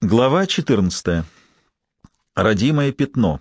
Глава 14. Родимое пятно.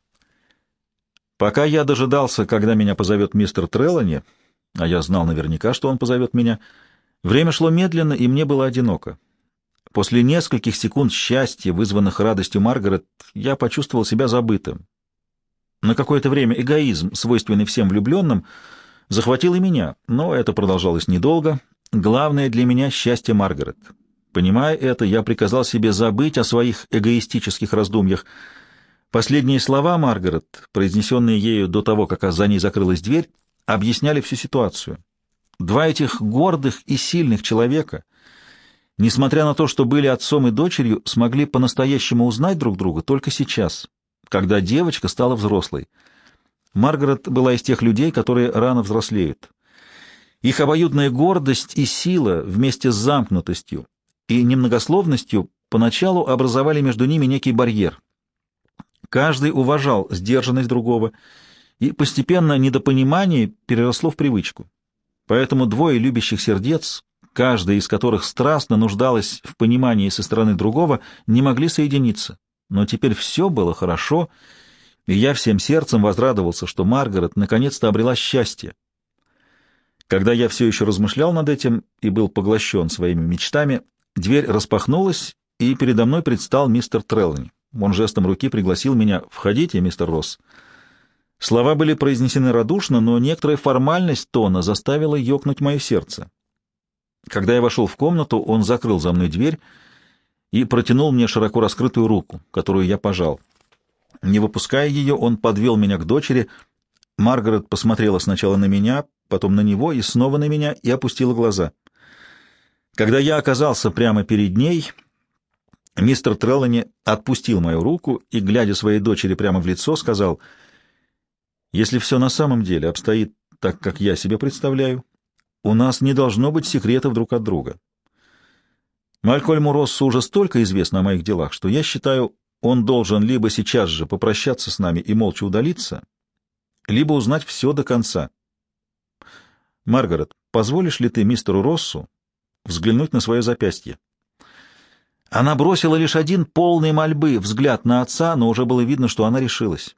Пока я дожидался, когда меня позовет мистер Треллани, а я знал наверняка, что он позовет меня, время шло медленно, и мне было одиноко. После нескольких секунд счастья, вызванных радостью Маргарет, я почувствовал себя забытым. На какое-то время эгоизм, свойственный всем влюбленным, захватил и меня, но это продолжалось недолго. Главное для меня — счастье Маргарет. Понимая это, я приказал себе забыть о своих эгоистических раздумьях. Последние слова Маргарет, произнесенные ею до того, как за ней закрылась дверь, объясняли всю ситуацию. Два этих гордых и сильных человека, несмотря на то, что были отцом и дочерью, смогли по-настоящему узнать друг друга только сейчас, когда девочка стала взрослой. Маргарет была из тех людей, которые рано взрослеют. Их обоюдная гордость и сила вместе с замкнутостью и немногословностью поначалу образовали между ними некий барьер. Каждый уважал сдержанность другого, и постепенно недопонимание переросло в привычку. Поэтому двое любящих сердец, каждая из которых страстно нуждалась в понимании со стороны другого, не могли соединиться. Но теперь все было хорошо, и я всем сердцем возрадовался, что Маргарет наконец-то обрела счастье. Когда я все еще размышлял над этим и был поглощен своими мечтами, дверь распахнулась, и передо мной предстал мистер Треллани. Он жестом руки пригласил меня: «Входите, мистер Росс». Слова были произнесены радушно, но некоторая формальность тона заставила ёкнуть мое сердце. Когда я вошел в комнату, он закрыл за мной дверь и протянул мне широко раскрытую руку, которую я пожал. Не выпуская ее, он подвел меня к дочери. Маргарет посмотрела сначала на меня, потом на него и снова на меня, и опустила глаза. Когда я оказался прямо перед ней, мистер Треллани отпустил мою руку и, глядя своей дочери прямо в лицо, сказал: «Если все на самом деле обстоит так, как я себе представляю, у нас не должно быть секретов друг от друга. Малькольму Россу уже столько известно о моих делах, что я считаю, он должен либо сейчас же попрощаться с нами и молча удалиться, либо узнать все до конца. Маргарет, позволишь ли ты мистеру Россу взглянуть на свое запястье?» Она бросила лишь один полный мольбы взгляд на отца, но уже было видно, что она решилась.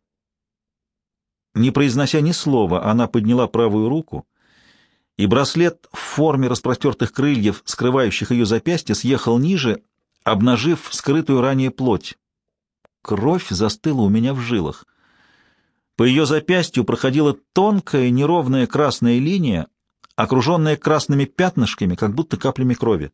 Не произнося ни слова, она подняла правую руку, и браслет в форме распростертых крыльев, скрывающих ее запястье, съехал ниже, обнажив скрытую ранее плоть. Кровь застыла у меня в жилах. По ее запястью проходила тонкая неровная красная линия, окруженная красными пятнышками, как будто каплями крови.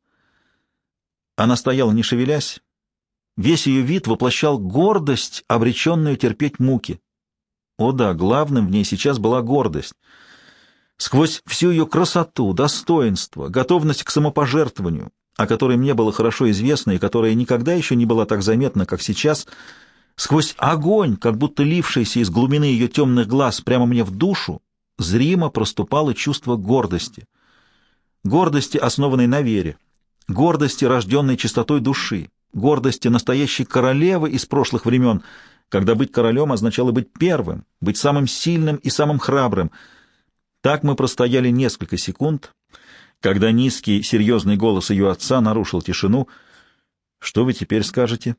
Она стояла, не шевелясь. Весь ее вид воплощал гордость, обреченную терпеть муки. О да, главным в ней сейчас была гордость. Сквозь всю ее красоту, достоинство, готовность к самопожертвованию, о которой мне было хорошо известно и которая никогда еще не была так заметна, как сейчас, сквозь огонь, как будто лившийся из глубины ее темных глаз прямо мне в душу, зримо проступало чувство гордости. Гордости, основанной на вере, гордости, рожденной чистотой души, гордости настоящей королевы из прошлых времен, когда быть королем означало быть первым, быть самым сильным и самым храбрым. Так мы простояли несколько секунд, когда низкий, серьезный голос ее отца нарушил тишину. «Что вы теперь скажете?»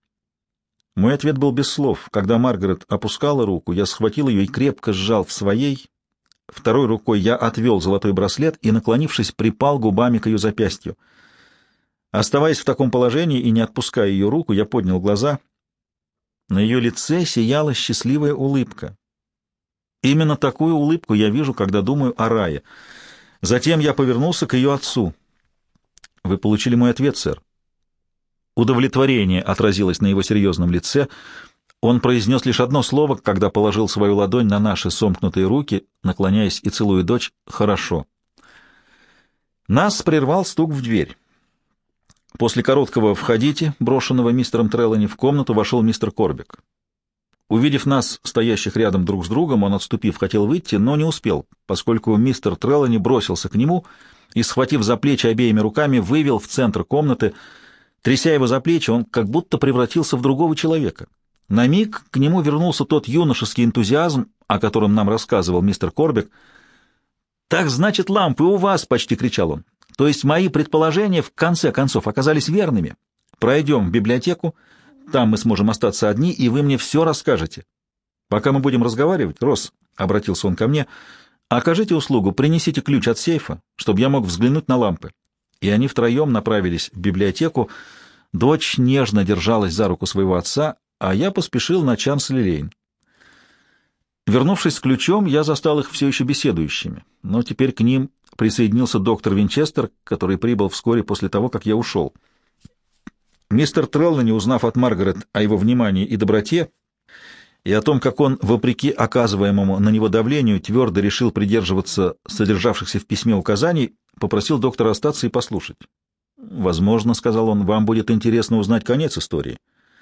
Мой ответ был без слов. Когда Маргарет опускала руку, я схватил ее и крепко сжал в своей. Второй рукой я отвел золотой браслет и, наклонившись, припал губами к ее запястью. Оставаясь в таком положении и не отпуская ее руку, я поднял глаза. На ее лице сияла счастливая улыбка. Именно такую улыбку я вижу, когда думаю о рае. Затем я повернулся к ее отцу. «Вы получили мой ответ, сэр?» Удовлетворение отразилось на его серьезном лице. Он произнес лишь одно слово, когда положил свою ладонь на наши сомкнутые руки, наклоняясь и целуя дочь: «Хорошо». Нас прервал стук в дверь. После короткого «входите», брошенного мистером Треллани, в комнату вошел мистер Корбик. Увидев нас, стоящих рядом друг с другом, он, отступив, хотел выйти, но не успел, поскольку мистер Треллани бросился к нему и, схватив за плечи обеими руками, вывел в центр комнаты. Тряся его за плечи, он как будто превратился в другого человека. На миг к нему вернулся тот юношеский энтузиазм, о котором нам рассказывал мистер Корбик. «Так, значит, лампы у вас!» — почти кричал он. «То есть мои предположения в конце концов оказались верными. Пройдем в библиотеку, там мы сможем остаться одни, и вы мне все расскажете. Пока мы будем разговаривать, Росс, — обратился он ко мне, — окажите услугу, принесите ключ от сейфа, чтобы я мог взглянуть на лампы. И они втроем направились в библиотеку. Дочь нежно держалась за руку своего отца, а я поспешил на Чансли-Лейн. Вернувшись с ключом, я застал их все еще беседующими, но теперь к ним присоединился доктор Винчестер, который прибыл вскоре после того, как я ушел. Мистер Треллани, узнав от Маргарет о его внимании и доброте, и о том, как он, вопреки оказываемому на него давлению, твердо решил придерживаться содержавшихся в письме указаний, попросил доктора остаться и послушать. «Возможно, — сказал он, — вам будет интересно узнать конец истории».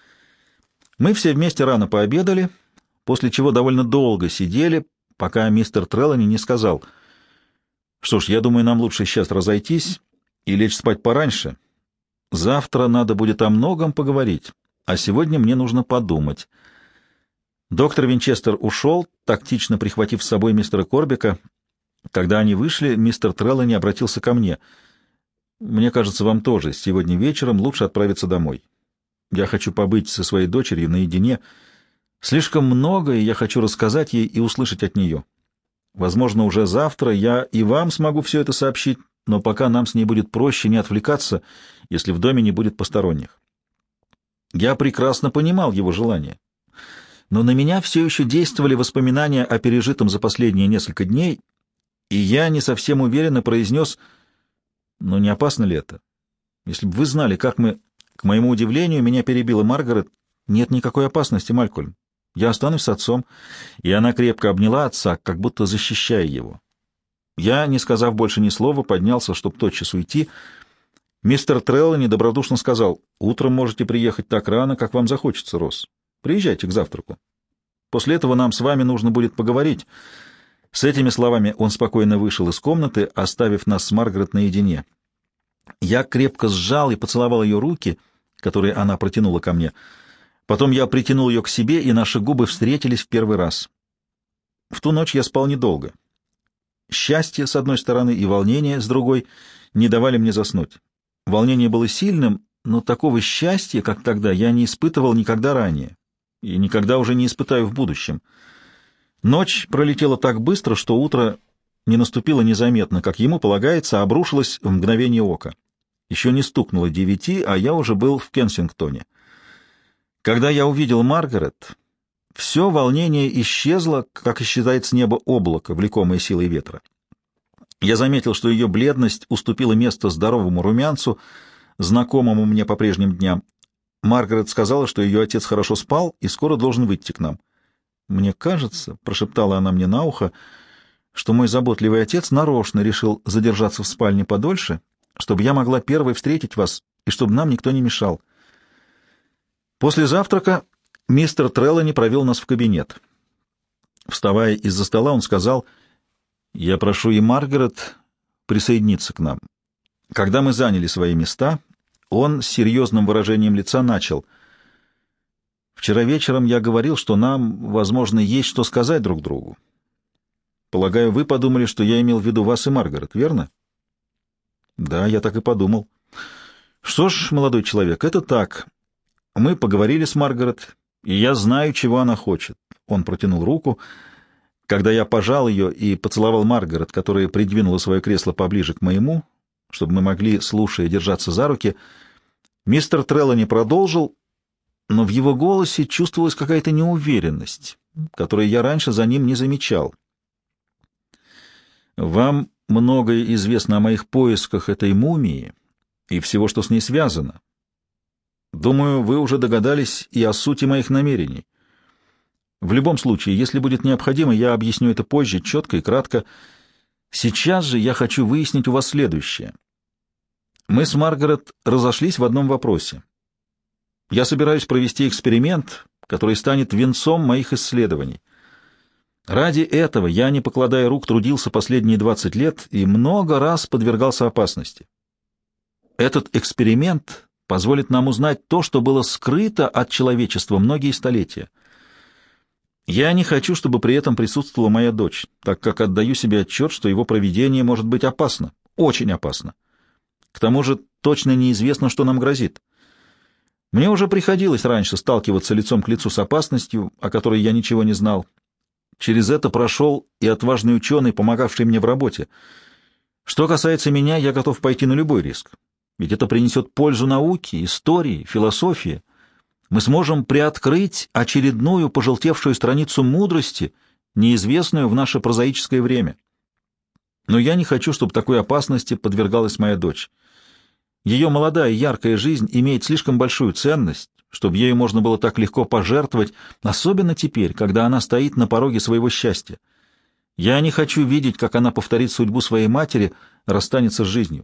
Мы все вместе рано пообедали, после чего довольно долго сидели, пока мистер Треллани не сказал: «Что ж, я думаю, нам лучше сейчас разойтись и лечь спать пораньше. Завтра надо будет о многом поговорить, а сегодня мне нужно подумать». Доктор Винчестер ушел, тактично прихватив с собой мистера Корбика. Когда они вышли, мистер Треллани обратился ко мне. «Мне кажется, вам тоже сегодня вечером лучше отправиться домой. Я хочу побыть со своей дочерью наедине. Слишком многое я хочу рассказать ей и услышать от нее. Возможно, уже завтра я и вам смогу все это сообщить, но пока нам с ней будет проще не отвлекаться, если в доме не будет посторонних». Я прекрасно понимал его желание, но на меня все еще действовали воспоминания о пережитом за последние несколько дней, и я не совсем уверенно произнес: «Но не опасно ли это? Если бы вы знали, как мы...» К моему удивлению, меня перебила Маргарет. «Нет никакой опасности, Малькольм. Я останусь с отцом». И она крепко обняла отца, как будто защищая его. Я, не сказав больше ни слова, поднялся, чтобы тотчас уйти. Мистер Треллани добродушно сказал: «Утром можете приехать так рано, как вам захочется, Росс. Приезжайте к завтраку. После этого нам с вами нужно будет поговорить». С этими словами он спокойно вышел из комнаты, оставив нас с Маргарет наедине. Я крепко сжал и поцеловал ее руки, которые она протянула ко мне. Потом я притянул ее к себе, и наши губы встретились в первый раз. В ту ночь я спал недолго. Счастье, с одной стороны, и волнение, с другой, не давали мне заснуть. Волнение было сильным, но такого счастья, как тогда, я не испытывал никогда ранее и никогда уже не испытаю в будущем. Ночь пролетела так быстро, что утро не наступило незаметно, как ему полагается, а обрушилось в мгновение ока. Еще не стукнуло 9, а я уже был в Кенсингтоне. Когда я увидел Маргарет, все волнение исчезло, как исчезает с неба облако, влекомое силой ветра. Я заметил, что ее бледность уступила место здоровому румянцу, знакомому мне по прежним дням. Маргарет сказала, что ее отец хорошо спал и скоро должен выйти к нам. «Мне кажется, — прошептала она мне на ухо, — что мой заботливый отец нарочно решил задержаться в спальне подольше, чтобы я могла первой встретить вас и чтобы нам никто не мешал». После завтрака мистер Треллани провел нас в кабинет. Вставая из-за стола, он сказал: «Я прошу и Маргарет присоединиться к нам». Когда мы заняли свои места, он с серьезным выражением лица начал: «Вчера вечером я говорил, что нам, возможно, есть что сказать друг другу. Полагаю, вы подумали, что я имел в виду вас и Маргарет, верно?» «Да, я так и подумал». «Что ж, молодой человек, это так. Мы поговорили с Маргарет, и я знаю, чего она хочет». Он протянул руку. Когда я пожал ее и поцеловал Маргарет, которая придвинула свое кресло поближе к моему, чтобы мы могли, слушая, держаться за руки, мистер Треллани продолжил, но в его голосе чувствовалась какая-то неуверенность, которую я раньше за ним не замечал. «Вам многое известно о моих поисках этой мумии и всего, что с ней связано. Думаю, вы уже догадались и о сути моих намерений. В любом случае, если будет необходимо, я объясню это позже, четко и кратко. Сейчас же я хочу выяснить у вас следующее. Мы с Маргарет разошлись в одном вопросе. Я собираюсь провести эксперимент, который станет венцом моих исследований. Ради этого я, не покладая рук, трудился последние 20 лет и много раз подвергался опасности. Этот эксперимент позволит нам узнать то, что было скрыто от человечества многие столетия. Я не хочу, чтобы при этом присутствовала моя дочь, так как отдаю себе отчет, что его проведение может быть опасно, очень опасно. К тому же точно неизвестно, что нам грозит. Мне уже приходилось раньше сталкиваться лицом к лицу с опасностью, о которой я ничего не знал. Через это прошел и отважный ученый, помогавший мне в работе. Что касается меня, я готов пойти на любой риск. Ведь это принесет пользу науке, истории, философии. Мы сможем приоткрыть очередную пожелтевшую страницу мудрости, неизвестную в наше прозаическое время. Но я не хочу, чтобы такой опасности подвергалась моя дочь. Ее молодая яркая жизнь имеет слишком большую ценность, чтобы ею можно было так легко пожертвовать, особенно теперь, когда она стоит на пороге своего счастья. Я не хочу видеть, как она повторит судьбу своей матери, расстанется с жизнью.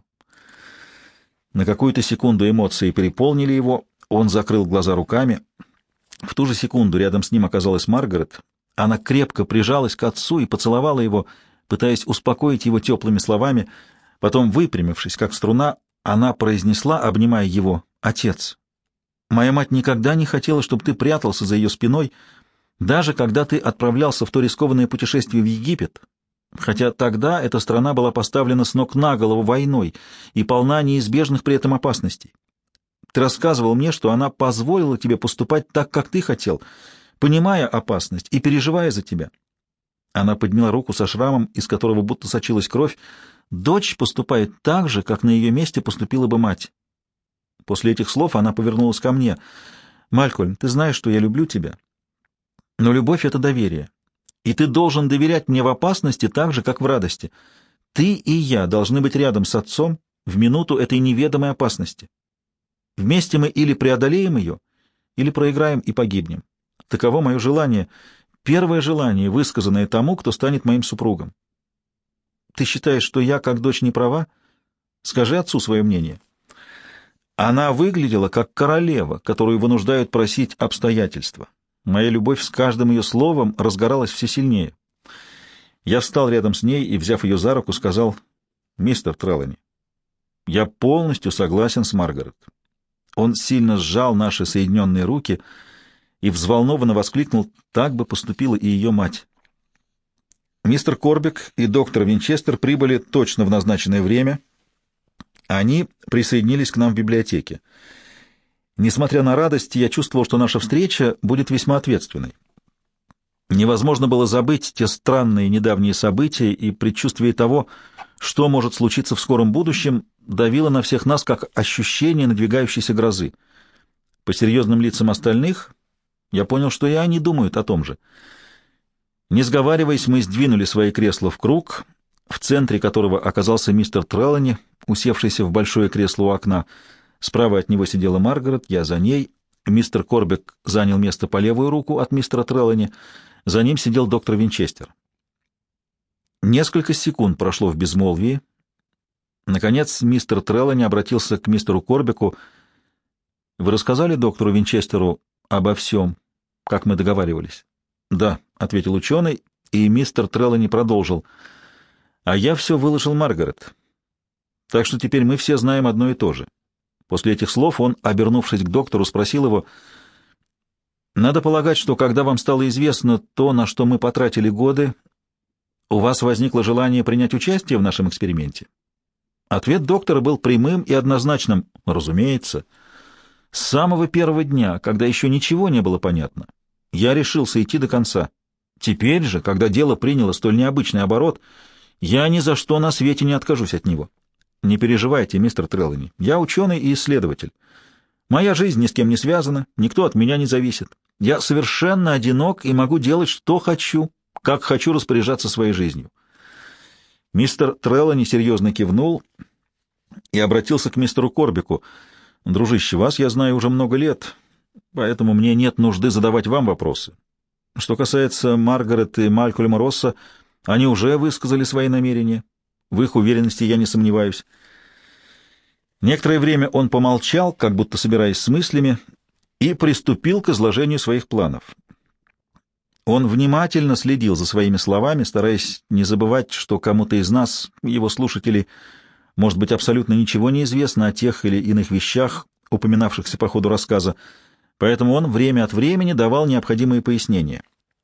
На какую-то секунду эмоции переполнили его, он закрыл глаза руками. В ту же секунду рядом с ним оказалась Маргарет. Она крепко прижалась к отцу и поцеловала его, пытаясь успокоить его теплыми словами. Потом, выпрямившись, как струна, она произнесла, обнимая его: «Отец, моя мать никогда не хотела, чтобы ты прятался за ее спиной, даже когда ты отправлялся в то рискованное путешествие в Египет, хотя тогда эта страна была поставлена с ног на голову войной и полна неизбежных при этом опасностей. Ты рассказывал мне, что она позволила тебе поступать так, как ты хотел, понимая опасность и переживая за тебя». Она подняла руку со шрамом, из которого будто сочилась кровь. «Дочь поступает так же, как на ее месте поступила бы мать». После этих слов она повернулась ко мне. «Малькольм, ты знаешь, что я люблю тебя, но любовь — это доверие, и ты должен доверять мне в опасности так же, как в радости. Ты и я должны быть рядом с отцом в минуту этой неведомой опасности. Вместе мы или преодолеем ее, или проиграем и погибнем. Таково мое желание, первое желание, высказанное тому, кто станет моим супругом. Ты считаешь, что я, как дочь, не права? Скажи отцу свое мнение». Она выглядела как королева, которую вынуждают просить обстоятельства. Моя любовь с каждым ее словом разгоралась все сильнее. Я встал рядом с ней и, взяв ее за руку, сказал: «Мистер Трелани, я полностью согласен с Маргарет». Он сильно сжал наши соединенные руки и взволнованно воскликнул: «Так бы поступила и ее мать». Мистер Корбек и доктор Винчестер прибыли точно в назначенное время. Они присоединились к нам в библиотеке. Несмотря на радость, я чувствовал, что наша встреча будет весьма ответственной. Невозможно было забыть те странные недавние события, и предчувствие того, что может случиться в скором будущем, давило на всех нас как ощущение надвигающейся грозы. По серьезным лицам остальных я понял, что и они думают о том же. Не сговариваясь, мы сдвинули свои кресла в круг, в центре которого оказался мистер Трелани, усевшийся в большое кресло у окна. Справа от него сидела Маргарет, я за ней. Мистер Корбек занял место по левую руку от мистера Трелани. За ним сидел доктор Винчестер. Несколько секунд прошло в безмолвии. Наконец мистер Трелани обратился к мистеру Корбеку. «Вы рассказали доктору Винчестеру обо всем, как мы договаривались?» «Да», — ответил ученый, и мистер Трелани продолжил: «А я все выложил Маргарет. Так что теперь мы все знаем одно и то же». После этих слов он, обернувшись к доктору, спросил его: «Надо полагать, что когда вам стало известно то, на что мы потратили годы, у вас возникло желание принять участие в нашем эксперименте?» Ответ доктора был прямым и однозначным: «Разумеется. С самого первого дня, когда еще ничего не было понятно, я решился идти до конца. Теперь же, когда дело приняло столь необычный оборот, я ни за что на свете не откажусь от него. Не переживайте, мистер Трелани, я ученый и исследователь. Моя жизнь ни с кем не связана, никто от меня не зависит. Я совершенно одинок и могу делать, что хочу, как хочу распоряжаться своей жизнью». Мистер Трелани серьезно кивнул и обратился к мистеру Корбеку: «Дружище, вас я знаю уже много лет, поэтому мне нет нужды задавать вам вопросы. Что касается Маргарет и Малькольма Росса, они уже высказали свои намерения. В их уверенности я не сомневаюсь». Некоторое время он помолчал, как будто собираясь с мыслями, и приступил к изложению своих планов. Он внимательно следил за своими словами, стараясь не забывать, что кому-то из нас, его слушателей, может быть, абсолютно ничего не известно о тех или иных вещах, упоминавшихся по ходу рассказа, поэтому он время от времени давал необходимые пояснения.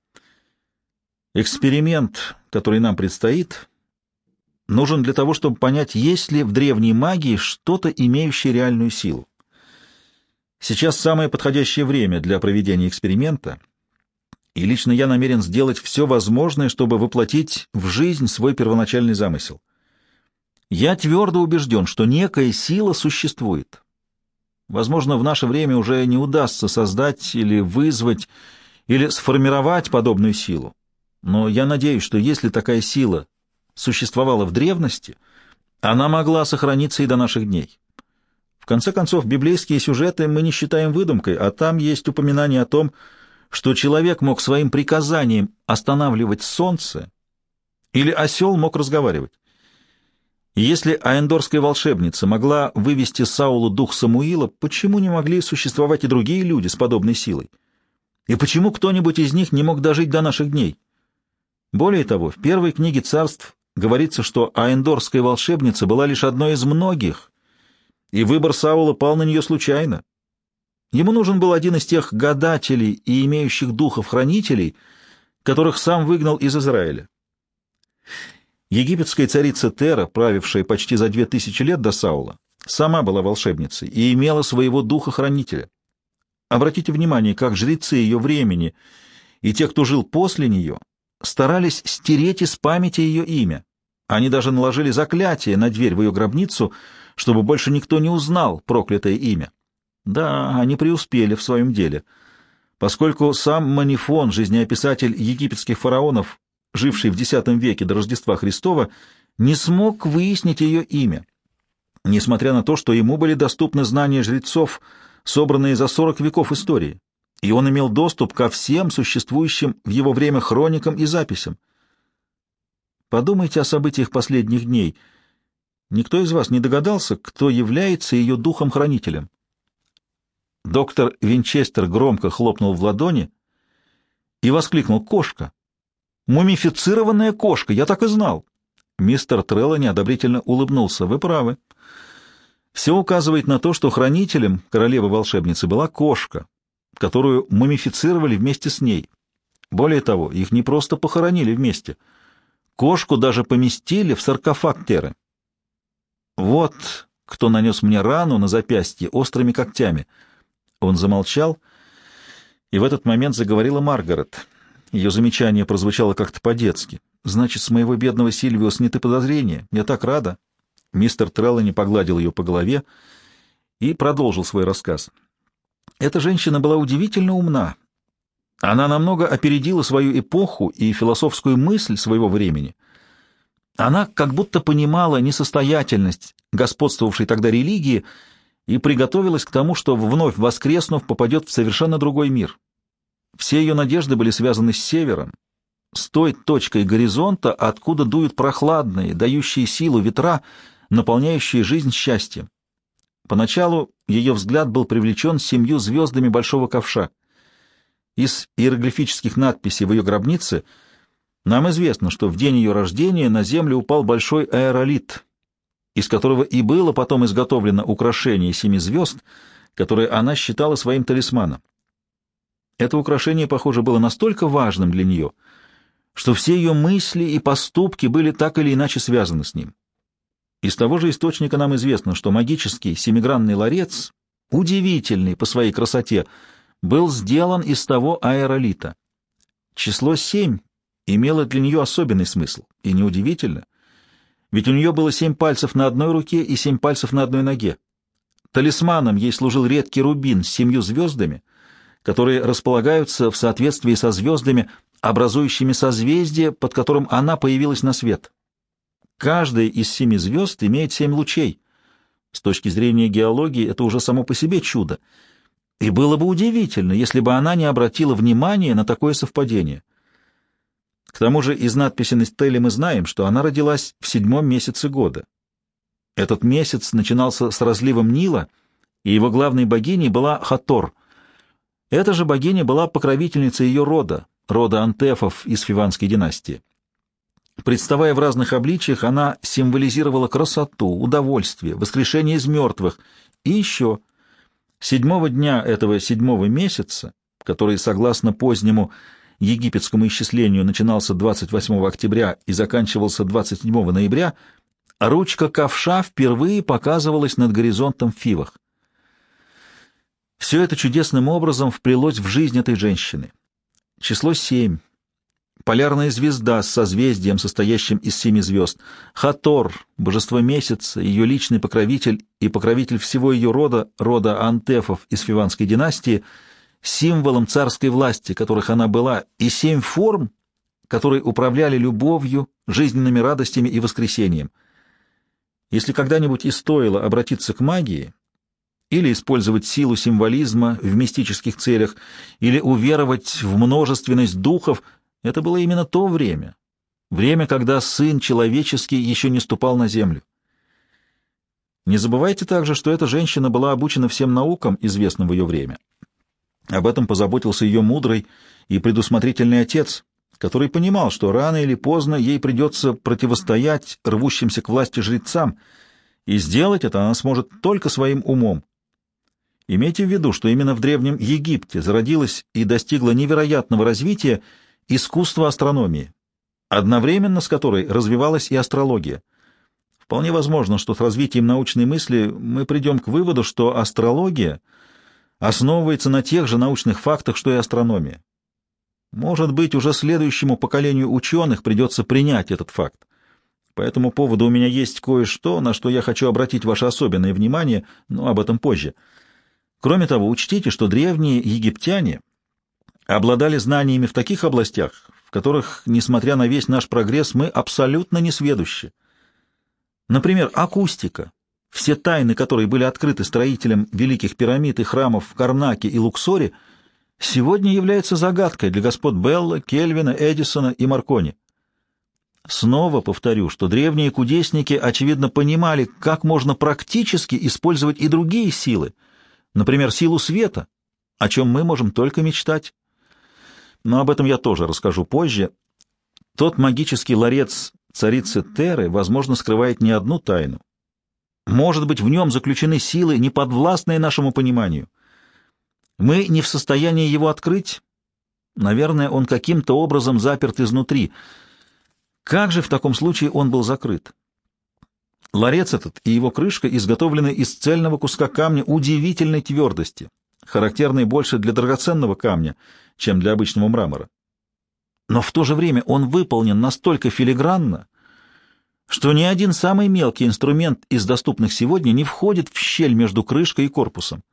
Эксперимент, который нам предстоит, нужен для того, чтобы понять, есть ли в древней магии что-то, имеющее реальную силу. Сейчас самое подходящее время для проведения эксперимента, и лично я намерен сделать все возможное, чтобы воплотить в жизнь свой первоначальный замысел. Я твердо убежден, что некая сила существует. Возможно, в наше время уже не удастся создать или вызвать, или сформировать подобную силу. Но я надеюсь, что если такая сила существовала в древности, она могла сохраниться и до наших дней. В конце концов, библейские сюжеты мы не считаем выдумкой, а там есть упоминание о том, что человек мог своим приказанием останавливать солнце, или осел мог разговаривать. И если аэндорская волшебница могла вывести Саулу дух Самуила, почему не могли существовать и другие люди с подобной силой? И почему кто-нибудь из них не мог дожить до наших дней? Более того, в первой книге царств говорится, что аэндорская волшебница была лишь одной из многих, и выбор Саула пал на нее случайно. Ему нужен был один из тех гадателей и имеющих духов-хранителей, которых сам выгнал из Израиля. Египетская царица Тера, правившая почти за 2000 лет до Саула, сама была волшебницей и имела своего духа-хранителя. Обратите внимание, как жрецы ее времени и те, кто жил после нее, старались стереть из памяти ее имя. Они даже наложили заклятие на дверь в ее гробницу, чтобы больше никто не узнал проклятое имя. Да, они преуспели в своем деле, поскольку сам Манифон, жизнеописатель египетских фараонов, живший в X веке до Рождества Христова, не смог выяснить ее имя, несмотря на то, что ему были доступны знания жрецов, собранные за 40 веков истории, и он имел доступ ко всем существующим в его время хроникам и записям. Подумайте о событиях последних дней. Никто из вас не догадался, кто является ее духом-хранителем? Доктор Винчестер громко хлопнул в ладони и воскликнул: «Кошка! Мумифицированная кошка! Я так и знал!» Мистер Треллани одобрительно улыбнулся. «Вы правы. Все указывает на то, что хранителем королевы-волшебницы была кошка, которую мумифицировали вместе с ней. Более того, их не просто похоронили вместе. Кошку даже поместили в саркофаг Теры. Вот кто нанес мне рану на запястье острыми когтями». Он замолчал, и в этот момент заговорила Маргарет. Ее замечание прозвучало как-то по-детски. «Значит, с моего бедного Сильвио сняты подозрения. Я так рада». Мистер Треллани погладил ее по голове и продолжил свой рассказ. Эта женщина была удивительно умна. Она намного опередила свою эпоху и философскую мысль своего времени. Она как будто понимала несостоятельность господствовавшей тогда религии и приготовилась к тому, что, вновь воскреснув, попадет в совершенно другой мир. Все ее надежды были связаны с севером, с той точкой горизонта, откуда дуют прохладные, дающие силу ветра, наполняющие жизнь счастьем. Поначалу ее взгляд был привлечен 7 звездами большого ковша. Из иероглифических надписей в ее гробнице нам известно, что в день ее рождения на землю упал большой аэролит, из которого и было потом изготовлено украшение 7 звезд, которое она считала своим талисманом. Это украшение, похоже, было настолько важным для нее, что все ее мысли и поступки были так или иначе связаны с ним. Из того же источника нам известно, что магический семигранный ларец, удивительный по своей красоте, был сделан из того аэролита. Число 7 имело для нее особенный смысл, и неудивительно, ведь у нее было 7 пальцев на одной руке и 7 пальцев на одной ноге. Талисманом ей служил редкий рубин с 7 звездами, которые располагаются в соответствии со звездами, образующими созвездие, под которым она появилась на свет. Каждая из 7 звезд имеет 7 лучей. С точки зрения геологии это уже само по себе чудо. И было бы удивительно, если бы она не обратила внимания на такое совпадение. К тому же из надписи на стеле мы знаем, что она родилась в 7-м месяце года. Этот месяц начинался с разливом Нила, и его главной богиней была Хатор. Эта же богиня была покровительницей ее рода антефов из Фиванской династии. Представая в разных обличиях, она символизировала красоту, удовольствие, воскрешение из мертвых. И еще 7-го дня этого 7-го месяца, который, согласно позднему египетскому исчислению, начинался 28 октября и заканчивался 27 ноября, ручка ковша впервые показывалась над горизонтом в Фивах. Все это чудесным образом вплелось в жизнь этой женщины. Число 7. Полярная звезда с созвездием, состоящим из 7 звезд. Хатор, божество месяца, ее личный покровитель и покровитель всего ее рода Антефов из Фиванской династии, символом царской власти, которых она была, и 7 форм, которые управляли любовью, жизненными радостями и воскресением. Если когда-нибудь и стоило обратиться к магии, или использовать силу символизма в мистических целях, или уверовать в множественность духов, это было именно то время, когда Сын Человеческий еще не ступал на землю. Не забывайте также, что эта женщина была обучена всем наукам, известным в ее время. Об этом позаботился ее мудрый и предусмотрительный отец, который понимал, что рано или поздно ей придется противостоять рвущимся к власти жрецам, и сделать это она сможет только своим умом. Имейте в виду, что именно в Древнем Египте зародилось и достигло невероятного развития искусство астрономии, одновременно с которой развивалась и астрология. Вполне возможно, что с развитием научной мысли мы придем к выводу, что астрология основывается на тех же научных фактах, что и астрономия. Может быть, уже следующему поколению ученых придется принять этот факт. По этому поводу у меня есть кое-что, на что я хочу обратить ваше особенное внимание, но об этом позже. Кроме того, учтите, что древние египтяне обладали знаниями в таких областях, в которых, несмотря на весь наш прогресс, мы абсолютно несведущи. Например, акустика, все тайны которой были открыты строителям великих пирамид и храмов в Карнаке и Луксоре, сегодня является загадкой для господ Белла, Кельвина, Эдисона и Маркони. Снова повторю, что древние кудесники, очевидно, понимали, как можно практически использовать и другие силы, например, силу света, о чем мы можем только мечтать. Но об этом я тоже расскажу позже. Тот магический ларец царицы Теры, возможно, скрывает не одну тайну. Может быть, в нем заключены силы, неподвластные нашему пониманию. Мы не в состоянии его открыть. Наверное, он каким-то образом заперт изнутри. Как же в таком случае он был закрыт? Ларец этот и его крышка изготовлены из цельного куска камня удивительной твердости, характерной больше для драгоценного камня, чем для обычного мрамора. Но в то же время он выполнен настолько филигранно, что ни один самый мелкий инструмент из доступных сегодня не входит в щель между крышкой и корпусом.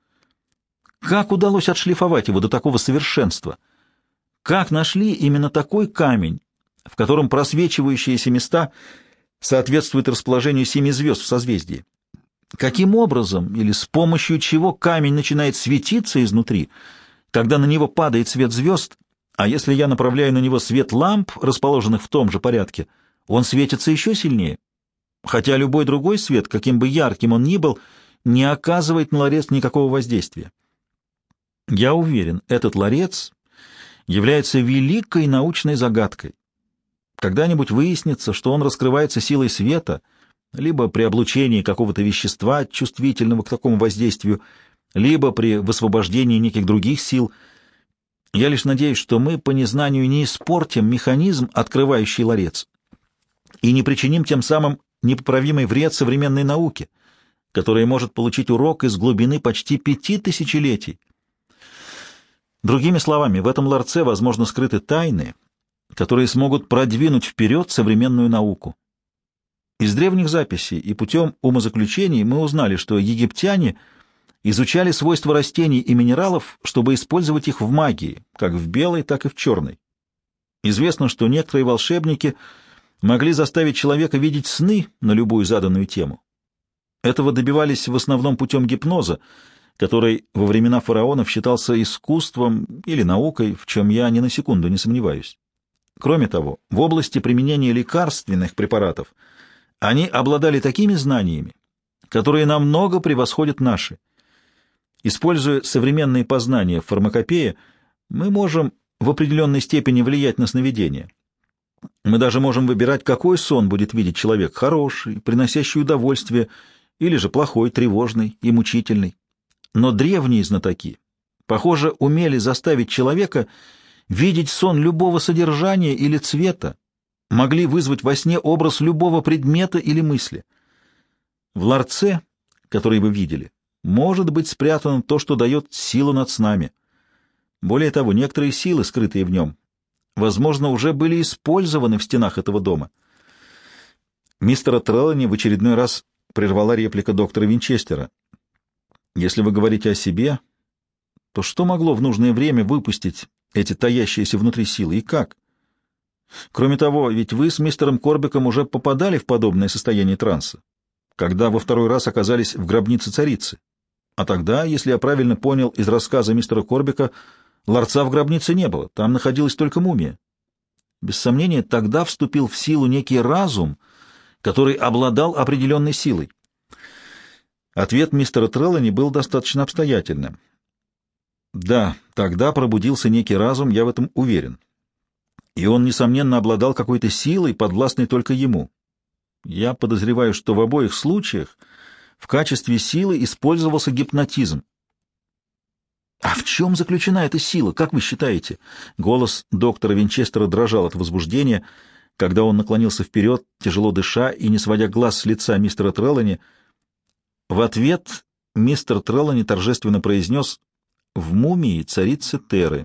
Как удалось отшлифовать его до такого совершенства? Как нашли именно такой камень, в котором просвечивающиеся места соответствуют расположению 7 звезд в созвездии? Каким образом или с помощью чего камень начинает светиться изнутри, когда на него падает свет звезд, а если я направляю на него свет ламп, расположенных в том же порядке, он светится еще сильнее? Хотя любой другой свет, каким бы ярким он ни был, не оказывает на ларец никакого воздействия. Я уверен, этот ларец является великой научной загадкой. Когда-нибудь выяснится, что он раскрывается силой света, либо при облучении какого-то вещества, чувствительного к такому воздействию, либо при высвобождении неких других сил. Я лишь надеюсь, что мы по незнанию не испортим механизм, открывающий ларец, и не причиним тем самым непоправимый вред современной науке, которая может получить урок из глубины почти 5 тысячелетий. Другими словами, в этом ларце, возможно, скрыты тайны, которые смогут продвинуть вперед современную науку. Из древних записей и путем умозаключений мы узнали, что египтяне изучали свойства растений и минералов, чтобы использовать их в магии, как в белой, так и в черной. Известно, что некоторые волшебники могли заставить человека видеть сны на любую заданную тему. Этого добивались в основном путем гипноза, который во времена фараонов считался искусством или наукой, в чем я ни на секунду не сомневаюсь. Кроме того, в области применения лекарственных препаратов они обладали такими знаниями, которые намного превосходят наши. Используя современные познания в фармакопее, мы можем в определенной степени влиять на сновидение. Мы даже можем выбирать, какой сон будет видеть человек: хороший, приносящий удовольствие, или же плохой, тревожный и мучительный. Но древние знатоки, похоже, умели заставить человека видеть сон любого содержания или цвета, могли вызвать во сне образ любого предмета или мысли. В ларце, который вы видели, может быть спрятано то, что дает силу над снами. Более того, некоторые силы, скрытые в нем, возможно, уже были использованы в стенах этого дома. Мистера Треллани в очередной раз прервала реплика доктора Винчестера. «Если вы говорите о себе, то что могло в нужное время выпустить эти таящиеся внутри силы и как? Кроме того, ведь вы с мистером Корбиком уже попадали в подобное состояние транса, когда во второй раз оказались в гробнице царицы. А тогда, если я правильно понял из рассказа мистера Корбика, ларца в гробнице не было, там находилась только мумия. Без сомнения, тогда вступил в силу некий разум, который обладал определенной силой». Ответ мистера Треллани был достаточно обстоятельным. Да, тогда пробудился некий разум, я в этом уверен. И он, несомненно, обладал какой-то силой, подвластной только ему. Я подозреваю, что в обоих случаях в качестве силы использовался гипнотизм. «А в чем заключена эта сила, как вы считаете?» Голос доктора Винчестера дрожал от возбуждения, когда он наклонился вперед, тяжело дыша и не сводя глаз с лица мистера Треллани. В ответ мистер Треллани торжественно произнес: «В мумии царицы Теры».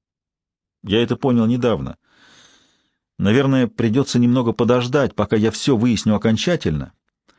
Я это понял недавно. Наверное, придется немного подождать, пока я все выясню окончательно.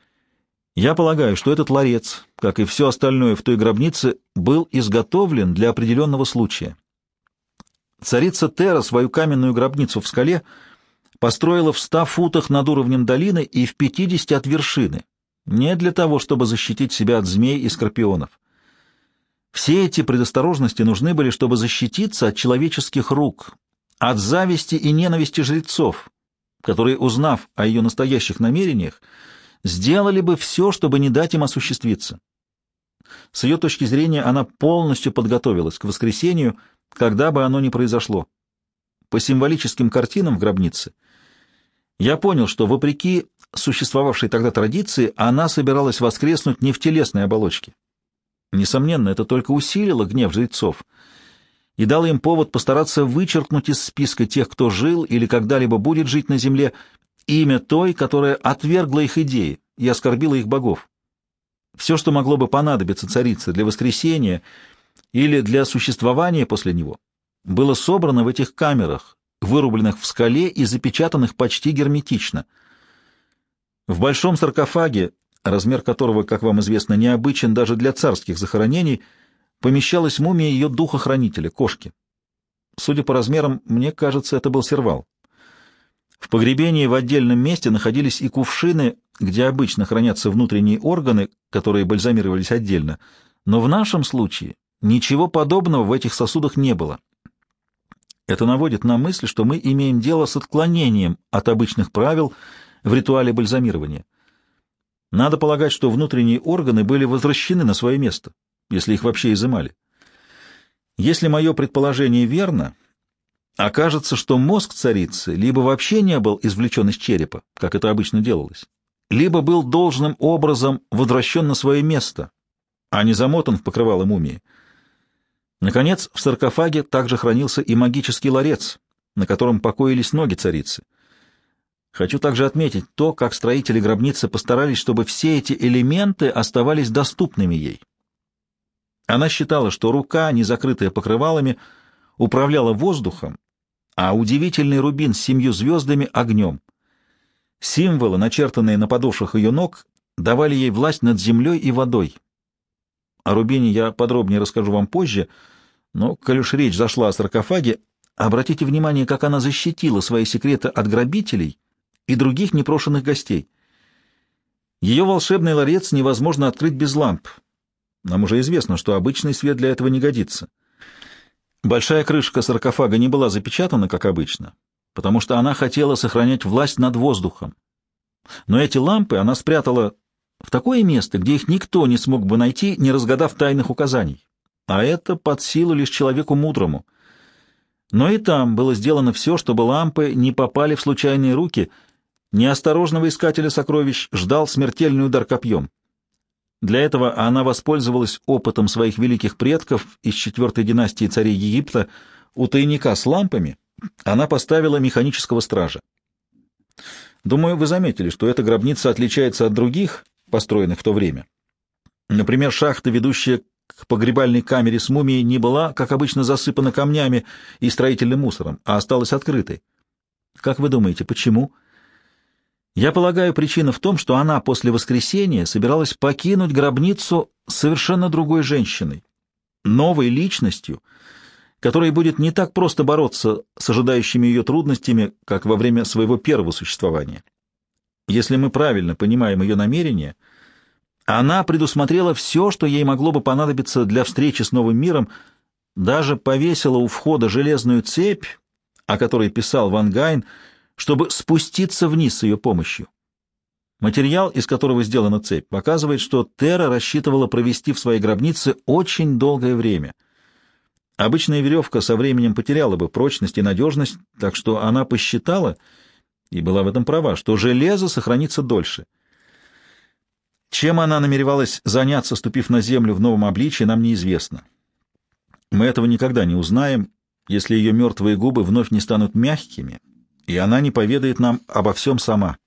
Я полагаю, что этот ларец, как и все остальное в той гробнице, был изготовлен для определенного случая. Царица Тера свою каменную гробницу в скале построила в 100 футах над уровнем долины и в 50 от вершины, не для того, чтобы защитить себя от змей и скорпионов. Все эти предосторожности нужны были, чтобы защититься от человеческих рук, от зависти и ненависти жрецов, которые, узнав о ее настоящих намерениях, сделали бы все, чтобы не дать им осуществиться. С ее точки зрения, она полностью подготовилась к воскресению, когда бы оно ни произошло. По символическим картинам в гробнице я понял, что, вопреки существовавшей тогда традиции, она собиралась воскреснуть не в телесной оболочке. Несомненно, это только усилило гнев жрецов и дало им повод постараться вычеркнуть из списка тех, кто жил или когда-либо будет жить на земле, имя той, которая отвергла их идеи и оскорбила их богов. Все, что могло бы понадобиться царице для воскресения или для существования после него, было собрано в этих камерах, вырубленных в скале и запечатанных почти герметично. В большом саркофаге, размер которого, как вам известно, необычен даже для царских захоронений, помещалась мумия ее духа-хранителя, кошки. Судя по размерам, мне кажется, это был сервал. В погребении в отдельном месте находились и кувшины, где обычно хранятся внутренние органы, которые бальзамировались отдельно, но в нашем случае ничего подобного в этих сосудах не было. Это наводит на мысль, что мы имеем дело с отклонением от обычных правил в ритуале бальзамирования. Надо полагать, что внутренние органы были возвращены на свое место, если их вообще изымали. Если мое предположение верно, окажется, что мозг царицы либо вообще не был извлечен из черепа, как это обычно делалось, либо был должным образом возвращен на свое место, а не замотан в покрывало мумии. Наконец, в саркофаге также хранился и магический ларец, на котором покоились ноги царицы. Хочу также отметить то, как строители гробницы постарались, чтобы все эти элементы оставались доступными ей. Она считала, что рука, не закрытая покрывалами, управляла воздухом, а удивительный рубин с 7 звездами — огнем. Символы, начертанные на подошвах ее ног, давали ей власть над землей и водой. О рубине я подробнее расскажу вам позже, но, коль уж речь зашла о саркофаге, обратите внимание, как она защитила свои секреты от грабителей и других непрошенных гостей. Ее волшебный ларец невозможно открыть без ламп. Нам уже известно, что обычный свет для этого не годится. Большая крышка саркофага не была запечатана, как обычно, потому что она хотела сохранять власть над воздухом. Но эти лампы она спрятала в такое место, где их никто не смог бы найти, не разгадав тайных указаний. А это под силу лишь человеку мудрому. Но и там было сделано все, чтобы лампы не попали в случайные руки. Неосторожного искателя сокровищ ждал смертельный удар копьем. Для этого она воспользовалась опытом своих великих предков из 4-й династии царей Египта. У тайника с лампами она поставила механического стража. Думаю, вы заметили, что эта гробница отличается от других, построенных в то время. Например, шахта, ведущая к погребальной камере с мумией, не была, как обычно, засыпана камнями и строительным мусором, а осталась открытой. Как вы думаете, почему? Я полагаю, причина в том, что она после воскресения собиралась покинуть гробницу совершенно другой женщиной, новой личностью, которая будет не так просто бороться с ожидающими ее трудностями, как во время своего первого существования. Если мы правильно понимаем ее намерения, она предусмотрела все, что ей могло бы понадобиться для встречи с новым миром, даже повесила у входа железную цепь, о которой писал Ван Гайн, чтобы спуститься вниз с ее помощью. Материал, из которого сделана цепь, показывает, что Тера рассчитывала провести в своей гробнице очень долгое время. Обычная веревка со временем потеряла бы прочность и надежность, так что она посчитала, и была в этом права, что железо сохранится дольше. Чем она намеревалась заняться, ступив на землю в новом обличии, нам неизвестно. Мы этого никогда не узнаем, если ее мертвые губы вновь не станут мягкими, и она не поведает нам обо всем сама.